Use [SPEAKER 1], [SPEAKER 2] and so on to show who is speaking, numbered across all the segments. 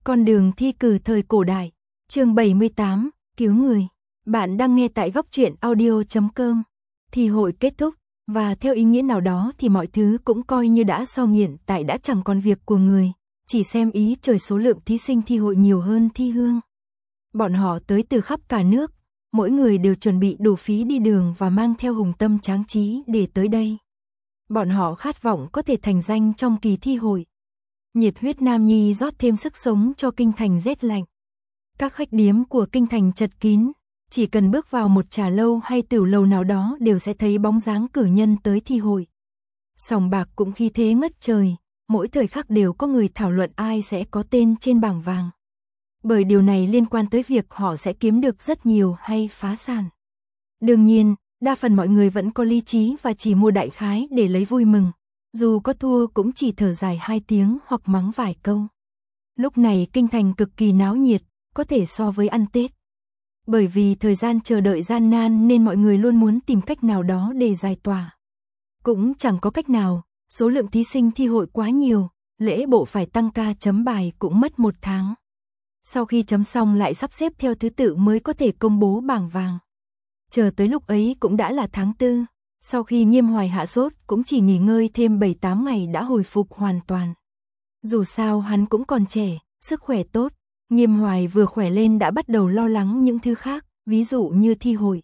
[SPEAKER 1] Con đường thi cử thời cổ đại, chương 78, cứu người. Bạn đang nghe tại góc truyện audio.com. Thi hội kết thúc, và theo ý nghĩa nào đó thì mọi thứ cũng coi như đã xong hiện tại đã chẳng còn việc của người, chỉ xem ý trời số lượng thí sinh thi hội nhiều hơn thi hương. Bọn họ tới từ khắp cả nước, mỗi người đều chuẩn bị đủ phí đi đường và mang theo hùng tâm tráng trí để tới đây. Bọn họ khát vọng có thể thành danh trong kỳ thi hội. Nhiệt huyết nam nhi rót thêm sức sống cho kinh thành rét lạnh. Các khách điếm của kinh thành chật kín, chỉ cần bước vào một trà lâu hay tiểu lầu nào đó đều sẽ thấy bóng dáng cử nhân tới thi hội. Sòng bạc cũng khí thế ngất trời, mỗi thời khắc đều có người thảo luận ai sẽ có tên trên bảng vàng. Bởi điều này liên quan tới việc họ sẽ kiếm được rất nhiều hay phá sản. Đương nhiên, đa phần mọi người vẫn có lý trí và chỉ mua đại khái để lấy vui mừng. Dù có thua cũng chỉ thở dài 2 tiếng hoặc mắng vài câu. Lúc này kinh thành cực kỳ náo nhiệt, có thể so với ăn Tết. Bởi vì thời gian chờ đợi gian nan nên mọi người luôn muốn tìm cách nào đó để giải tỏa. Cũng chẳng có cách nào, số lượng thí sinh thi hội quá nhiều, lễ bộ phải tăng ca chấm bài cũng mất 1 tháng. Sau khi chấm xong lại sắp xếp theo thứ tự mới có thể công bố bảng vàng. Chờ tới lúc ấy cũng đã là tháng 4. Sau khi Nghiêm Hoài hạ sốt cũng chỉ nghỉ ngơi thêm 7-8 ngày đã hồi phục hoàn toàn. Dù sao hắn cũng còn trẻ, sức khỏe tốt. Nghiêm Hoài vừa khỏe lên đã bắt đầu lo lắng những thứ khác, ví dụ như thi hội.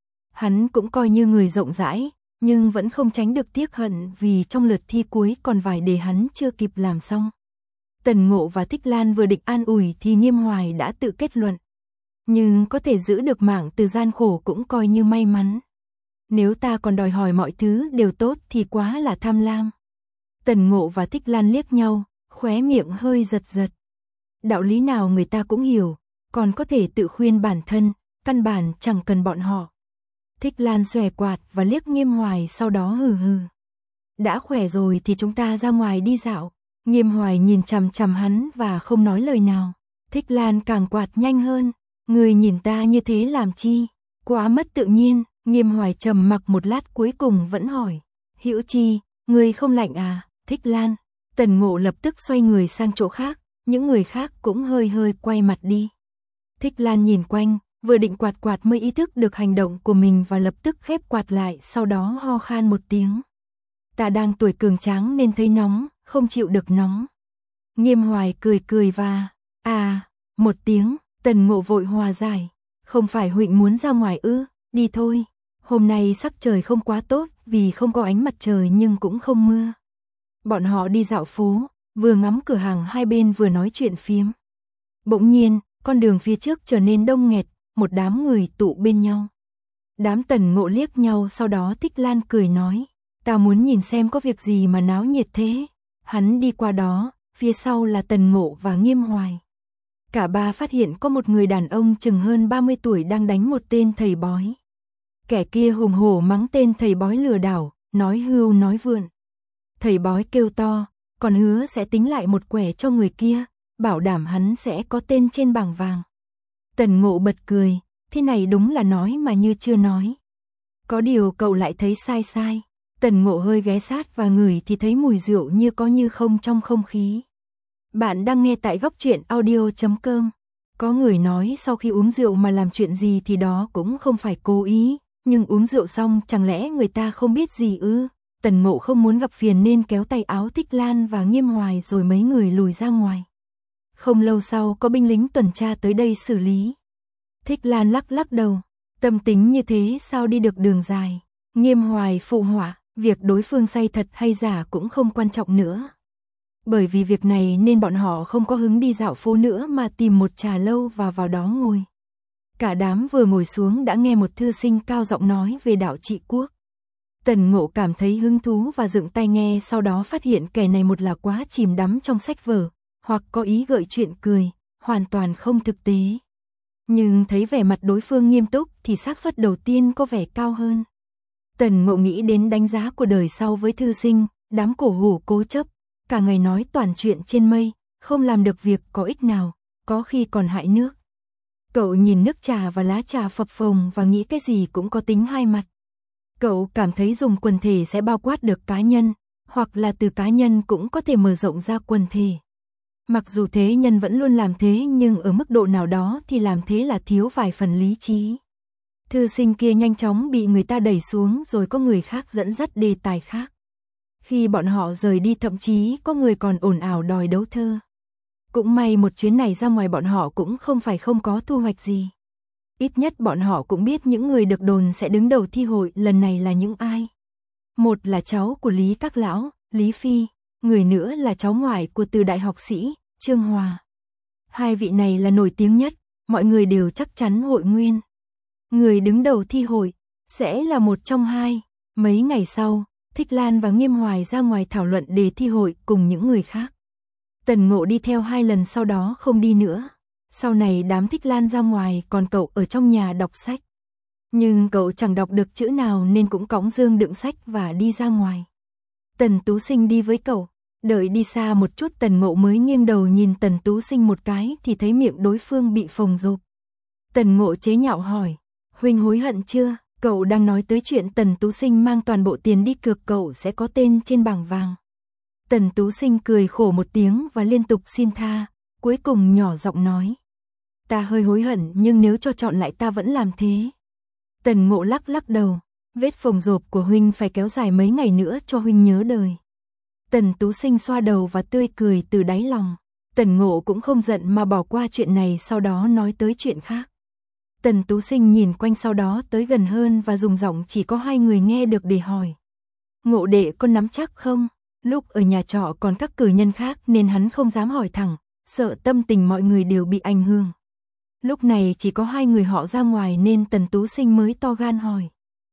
[SPEAKER 1] Hắn cũng coi như người rộng rãi, nhưng vẫn không tránh được tiếc hận vì trong lượt thi cuối còn vài đề hắn chưa kịp làm xong. Tần Ngộ và Thích Lan vừa định an ủi thì Nghiêm Hoài đã tự kết luận. Nhưng có thể giữ được mạng từ gian khổ cũng coi như may mắn. Nếu ta còn đòi hỏi mọi thứ đều tốt thì quá là tham lam. Tần Ngộ và Thích Lan liếc nhau, khóe miệng hơi giật giật. Đạo lý nào người ta cũng hiểu, còn có thể tự khuyên bản thân, căn bản chẳng cần bọn họ. Thích Lan xòe quạt và liếc Nghiêm Hoài sau đó hừ hừ. Đã khỏe rồi thì chúng ta ra ngoài đi dạo. Nghiêm Hoài nhìn chằm chằm hắn và không nói lời nào. Thích Lan càng quạt nhanh hơn. Người nhìn ta như thế làm chi? Quá mất tự nhiên. Nghiêm Hoài trầm mặc một lát cuối cùng vẫn hỏi. Hữu Chi, người không lạnh à? Thích Lan. Tần Ngộ lập tức xoay người sang chỗ khác. Những người khác cũng hơi hơi quay mặt đi. Thích Lan nhìn quanh, vừa định quạt quạt mới ý thức được hành động của mình và lập tức khép quạt lại, sau đó ho khan một tiếng. Ta đang tuổi cường tráng nên thấy nóng, không chịu được nóng. Nghiêm Hoài cười cười và một tiếng. Tần Ngộ vội hòa giải. Không phải huynh muốn ra ngoài ư? Đi thôi. Hôm nay sắc trời không quá tốt vì không có ánh mặt trời nhưng cũng không mưa. Bọn họ đi dạo phố, vừa ngắm cửa hàng hai bên vừa nói chuyện phiếm. Bỗng nhiên, con đường phía trước trở nên đông nghẹt, một đám người tụ bên nhau. Đám Tần Ngộ liếc nhau, sau đó Thích Lan cười nói. Ta muốn nhìn xem có việc gì mà náo nhiệt thế. Hắn đi qua đó, phía sau là Tần Ngộ và Nghiêm Hoài. Cả ba phát hiện có một người đàn ông chừng hơn 30 tuổi đang đánh một tên thầy bói. Kẻ kia hùng hổ mắng tên thầy bói lừa đảo, nói hưu nói vượn. Thầy bói kêu to, còn hứa sẽ tính lại một quẻ cho người kia, bảo đảm hắn sẽ có tên trên bảng vàng. Tần Ngộ bật cười, thế này đúng là nói mà như chưa nói. Có điều cậu lại thấy sai sai. Tần Ngộ hơi ghé sát và ngửi thì thấy mùi rượu như có như không trong không khí. Bạn đang nghe tại góc truyện audio.com. Có người nói sau khi uống rượu mà làm chuyện gì thì đó cũng không phải cố ý, nhưng uống rượu xong chẳng lẽ người ta không biết gì ư? Tần Ngộ không muốn gặp phiền nên kéo tay áo Thích Lan và Nghiêm Hoài rồi mấy người lùi ra ngoài. Không lâu sau có binh lính tuần tra tới đây xử lý. Thích Lan lắc lắc đầu, tâm tính như thế sao đi được đường dài. Nghiêm Hoài phụ họa, việc đối phương say thật hay giả cũng không quan trọng nữa. Bởi vì việc này nên bọn họ không có hứng đi dạo phố nữa mà tìm một trà lâu và vào đó ngồi. Cả đám vừa ngồi xuống đã nghe một thư sinh cao giọng nói về đạo trị quốc. Tần Ngộ cảm thấy hứng thú và dựng tai nghe, sau đó phát hiện kẻ này một là quá chìm đắm trong sách vở, hoặc có ý gợi chuyện cười, hoàn toàn không thực tế. Nhưng thấy vẻ mặt đối phương nghiêm túc thì xác suất đầu tiên có vẻ cao hơn. Tần Ngộ nghĩ đến đánh giá của đời sau với thư sinh, đám cổ hủ cố chấp, cả ngày nói toàn chuyện trên mây, không làm được việc có ích nào, có khi còn hại nước. Cậu nhìn nước trà và lá trà phập phồng và nghĩ cái gì cũng có tính hai mặt. Cậu cảm thấy dùng quần thể sẽ bao quát được cá nhân, hoặc là từ cá nhân cũng có thể mở rộng ra quần thể. Mặc dù thế nhân vẫn luôn làm thế nhưng ở mức độ nào đó thì làm thế là thiếu vài phần lý trí. Thư sinh kia nhanh chóng bị người ta đẩy xuống rồi có người khác dẫn dắt đề tài khác. Khi bọn họ rời đi thậm chí có người còn ồn ào đòi đấu thơ. Cũng may một chuyến này ra ngoài bọn họ cũng không phải không có thu hoạch gì. Ít nhất bọn họ cũng biết những người được đồn sẽ đứng đầu thi hội lần này là những ai. Một là cháu của Lý Các Lão, Lý Phi, người nữa là cháu ngoại của Từ đại học sĩ, Trương Hòa. Hai vị này là nổi tiếng nhất, mọi người đều chắc chắn hội nguyên. Người đứng đầu thi hội sẽ là một trong hai. Mấy ngày sau, Thích Lan và Nghiêm Hoài ra ngoài thảo luận đề thi hội cùng những người khác. Tần Ngộ đi theo 2 lần sau đó không đi nữa. Sau này đám Thích Lan ra ngoài còn cậu ở trong nhà đọc sách. Nhưng cậu chẳng đọc được chữ nào nên cũng cõng dương đựng sách và đi ra ngoài. Tần Tú Sinh đi với cậu. Đợi đi xa một chút Tần Ngộ mới nghiêng đầu nhìn Tần Tú Sinh một cái thì thấy miệng đối phương bị phồng rộp. Tần Ngộ chế nhạo hỏi, huynh hối hận chưa? Cậu đang nói tới chuyện Tần Tú Sinh mang toàn bộ tiền đi cược cậu sẽ có tên trên bảng vàng. Tần Tú Sinh cười khổ một tiếng và liên tục xin tha, cuối cùng nhỏ giọng nói. Ta hơi hối hận nhưng nếu cho chọn lại ta vẫn làm thế. Tần Ngộ lắc lắc đầu, vết phồng rộp của huynh phải kéo dài mấy ngày nữa cho huynh nhớ đời. Tần Tú Sinh xoa đầu và tươi cười từ đáy lòng. Tần Ngộ cũng không giận mà bỏ qua chuyện này sau đó nói tới chuyện khác. Tần Tú Sinh nhìn quanh sau đó tới gần hơn và dùng giọng chỉ có 2 người nghe được để hỏi. Ngộ đệ có nắm chắc không? Lúc ở nhà trọ còn các cử nhân khác nên hắn không dám hỏi thẳng, sợ tâm tình mọi người đều bị ảnh hưởng. Lúc này chỉ có 2 người họ ra ngoài nên Tần Tú Sinh mới to gan hỏi.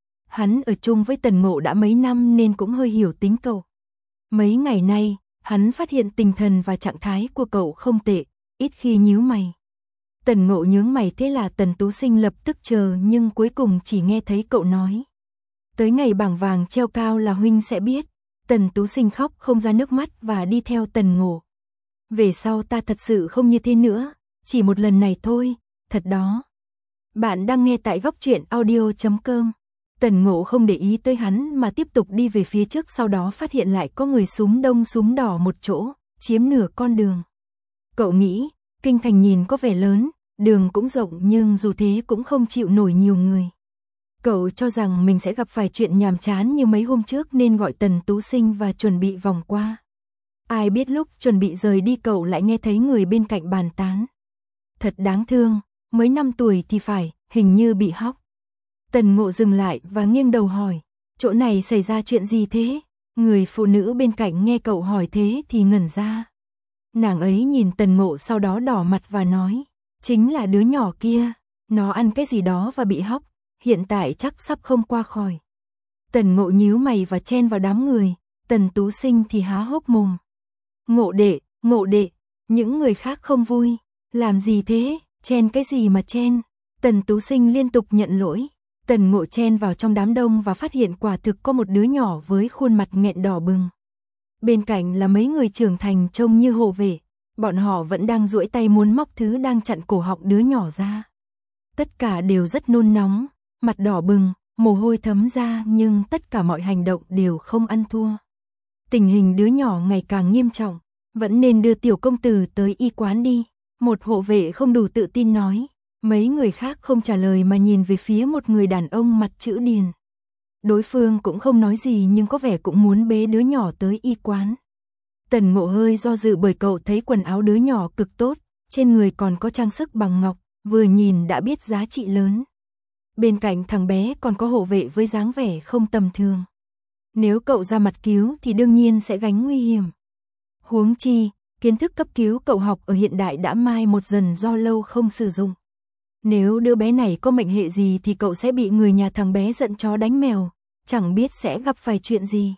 [SPEAKER 1] Hắn ở chung với Tần Ngộ đã mấy năm nên cũng hơi hiểu tính cậu. Mấy ngày nay, hắn phát hiện tinh thần và trạng thái của cậu không tệ, ít khi nhíu mày. Tần Ngộ nhướng mày thế là Tần Tú Sinh lập tức chờ nhưng cuối cùng chỉ nghe thấy cậu nói. Tới ngày bảng vàng treo cao là huynh sẽ biết. Tần Tú Sinh khóc không ra nước mắt và đi theo Tần Ngộ. Về sau ta thật sự không như thế nữa, chỉ một lần này thôi, thật đó. Bạn đang nghe tại góc truyện audio.com. Tần Ngộ không để ý tới hắn mà tiếp tục đi về phía trước sau đó phát hiện lại có người súm đông súm đỏ một chỗ, chiếm nửa con đường. Cậu nghĩ, kinh thành nhìn có vẻ lớn, đường cũng rộng nhưng dù thế cũng không chịu nổi nhiều người. Cậu cho rằng mình sẽ gặp phải chuyện nhàm chán như mấy hôm trước nên gọi Tần Tú Sinh và chuẩn bị vòng qua. Ai biết lúc chuẩn bị rời đi cậu lại nghe thấy người bên cạnh bàn tán. Thật đáng thương, mới 5 tuổi thì phải, hình như bị hóc. Tần Ngộ dừng lại và nghiêng đầu hỏi, chỗ này xảy ra chuyện gì thế? Người phụ nữ bên cạnh nghe cậu hỏi thế thì ngẩn ra. Nàng ấy nhìn Tần Ngộ sau đó đỏ mặt và nói, chính là đứa nhỏ kia, nó ăn cái gì đó và bị hóc, hiện tại chắc sắp không qua khỏi. Tần Ngộ nhíu mày và chen vào đám người, Tần Tú Sinh thì há hốc mồm. Ngộ đệ, những người khác không vui, làm gì thế, chen cái gì mà chen? Tần Tú Sinh liên tục nhận lỗi. Tần Ngộ chen vào trong đám đông và phát hiện quả thực có một đứa nhỏ với khuôn mặt nghẹn đỏ bừng. Bên cạnh là mấy người trưởng thành trông như hộ vệ, bọn họ vẫn đang duỗi tay muốn móc thứ đang chặn cổ họng đứa nhỏ ra. Tất cả đều rất nôn nóng, mặt đỏ bừng, mồ hôi thấm ra nhưng tất cả mọi hành động đều không ăn thua. Tình hình đứa nhỏ ngày càng nghiêm trọng, vẫn nên đưa tiểu công tử tới y quán đi. Một hộ vệ không đủ tự tin nói. Mấy người khác không trả lời mà nhìn về phía một người đàn ông mặt chữ điền. Đối phương cũng không nói gì nhưng có vẻ cũng muốn bế đứa nhỏ tới y quán. Tần Ngộ hơi do dự bởi cậu thấy quần áo đứa nhỏ cực tốt, trên người còn có trang sức bằng ngọc, vừa nhìn đã biết giá trị lớn. Bên cạnh thằng bé còn có hộ vệ với dáng vẻ không tầm thường. Nếu cậu ra mặt cứu thì đương nhiên sẽ gánh nguy hiểm. Huống chi, kiến thức cấp cứu cậu học ở hiện đại đã mai một dần do lâu không sử dụng. Nếu đứa bé này có mệnh hệ gì thì cậu sẽ bị người nhà thằng bé giận chó đánh mèo, chẳng biết sẽ gặp phải chuyện gì.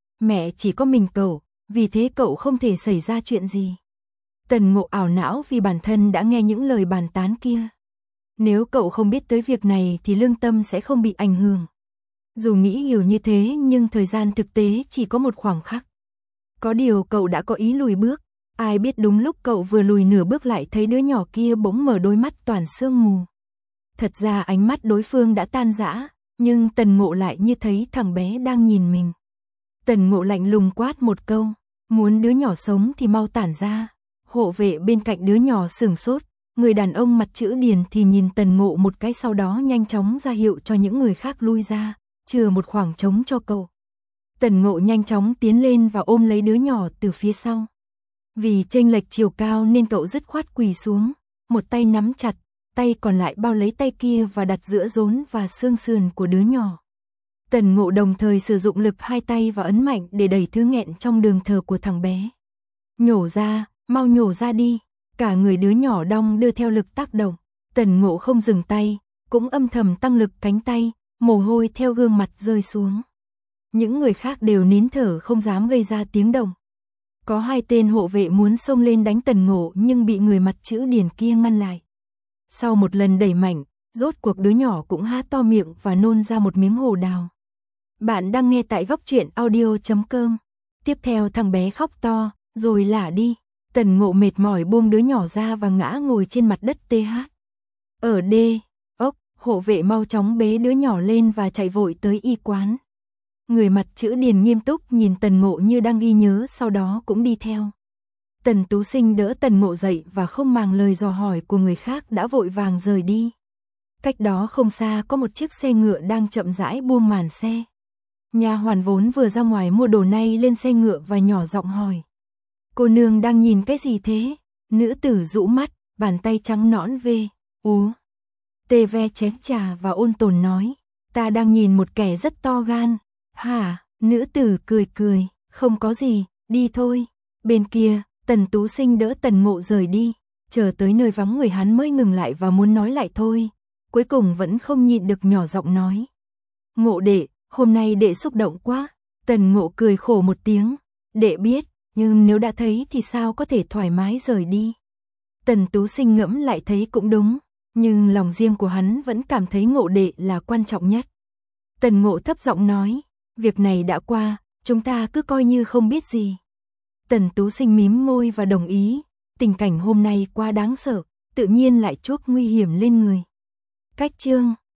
[SPEAKER 1] Mẹ chỉ có mình cậu, vì thế cậu không thể xảy ra chuyện gì. Tần Ngộ ảo não vì bản thân đã nghe những lời bàn tán kia. Nếu cậu không biết tới việc này thì lương tâm sẽ không bị ảnh hưởng. Dù nghĩ hiểu như thế nhưng thời gian thực tế chỉ có một khoảng khắc. Có điều cậu đã có ý lùi bước. Ai biết đúng lúc cậu vừa lùi nửa bước lại thấy đứa nhỏ kia bỗng mở đôi mắt toàn sương mù. Thật ra ánh mắt đối phương đã tan rã, nhưng Tần Ngộ lại như thấy thằng bé đang nhìn mình. Tần Ngộ lạnh lùng quát một câu, muốn đứa nhỏ sống thì mau tản ra. Hộ vệ bên cạnh đứa nhỏ sửng sốt, người đàn ông mặt chữ điền thì nhìn Tần Ngộ một cái, sau đó nhanh chóng ra hiệu cho những người khác lui ra, chừa một khoảng trống cho cậu. Tần Ngộ nhanh chóng tiến lên và ôm lấy đứa nhỏ từ phía sau. Vì chênh lệch chiều cao nên cậu dứt khoát quỳ xuống, một tay nắm chặt, tay còn lại bao lấy tay kia và đặt giữa rốn và xương sườn của đứa nhỏ. Tần Ngộ đồng thời sử dụng lực hai tay và ấn mạnh để đẩy thứ nghẹn trong đường thở của thằng bé. Nhổ ra, mau nhổ ra đi. Cả người đứa nhỏ đong đưa theo lực tác động. Tần Ngộ không dừng tay, cũng âm thầm tăng lực cánh tay, mồ hôi theo gương mặt rơi xuống. Những người khác đều nín thở không dám gây ra tiếng động. Có 2 tên hộ vệ muốn xông lên đánh Tần Ngộ nhưng bị người mặt chữ điền kia ngăn lại. Sau một lần đẩy mạnh, rốt cuộc đứa nhỏ cũng há to miệng và nôn ra một miếng hồ đào. Bạn đang nghe tại góc truyện audio.com. Tiếp theo thằng bé khóc to, rồi lả đi. Tần Ngộ mệt mỏi buông đứa nhỏ ra và ngã ngồi trên mặt đất TH. Ở đê, hộ vệ mau chóng bế đứa nhỏ lên và chạy vội tới y quán. Người mặt chữ điền nghiêm túc nhìn Tần Ngộ như đang ghi nhớ, sau đó cũng đi theo. Tần Tú Sinh đỡ Tần Ngộ dậy và không màng lời dò hỏi của người khác đã vội vàng rời đi. Cách đó không xa có một chiếc xe ngựa đang chậm rãi buông màn xe. Nha hoàn vốn vừa ra ngoài mua đồ nay lên xe ngựa và nhỏ giọng hỏi. Cô nương đang nhìn cái gì thế? Nữ tử rũ mắt, bàn tay trắng nõn tê ve chén trà và ôn tồn nói. Ta đang nhìn một kẻ rất to gan. Hả? Nữ tử cười cười, không có gì, đi thôi. Bên kia, Tần Tú Sinh đỡ Tần Ngộ rời đi. Chờ tới nơi vắng người hắn mới ngừng lại và muốn nói lại thôi. Cuối cùng vẫn không nhịn được nhỏ giọng nói. Ngộ đệ, hôm nay đệ xúc động quá. Tần Ngộ cười khổ một tiếng. Đệ biết, nhưng nếu đã thấy thì sao có thể thoải mái rời đi. Tần Tú Sinh ngẫm lại thấy cũng đúng, nhưng lòng riêng của hắn vẫn cảm thấy Ngộ đệ là quan trọng nhất. Tần Ngộ thấp giọng nói, việc này đã qua, chúng ta cứ coi như không biết gì. Tần Tú Sinh mím môi và đồng ý, tình cảnh hôm nay quá đáng sợ, tự nhiên lại chuốc nguy hiểm lên người. Cách chương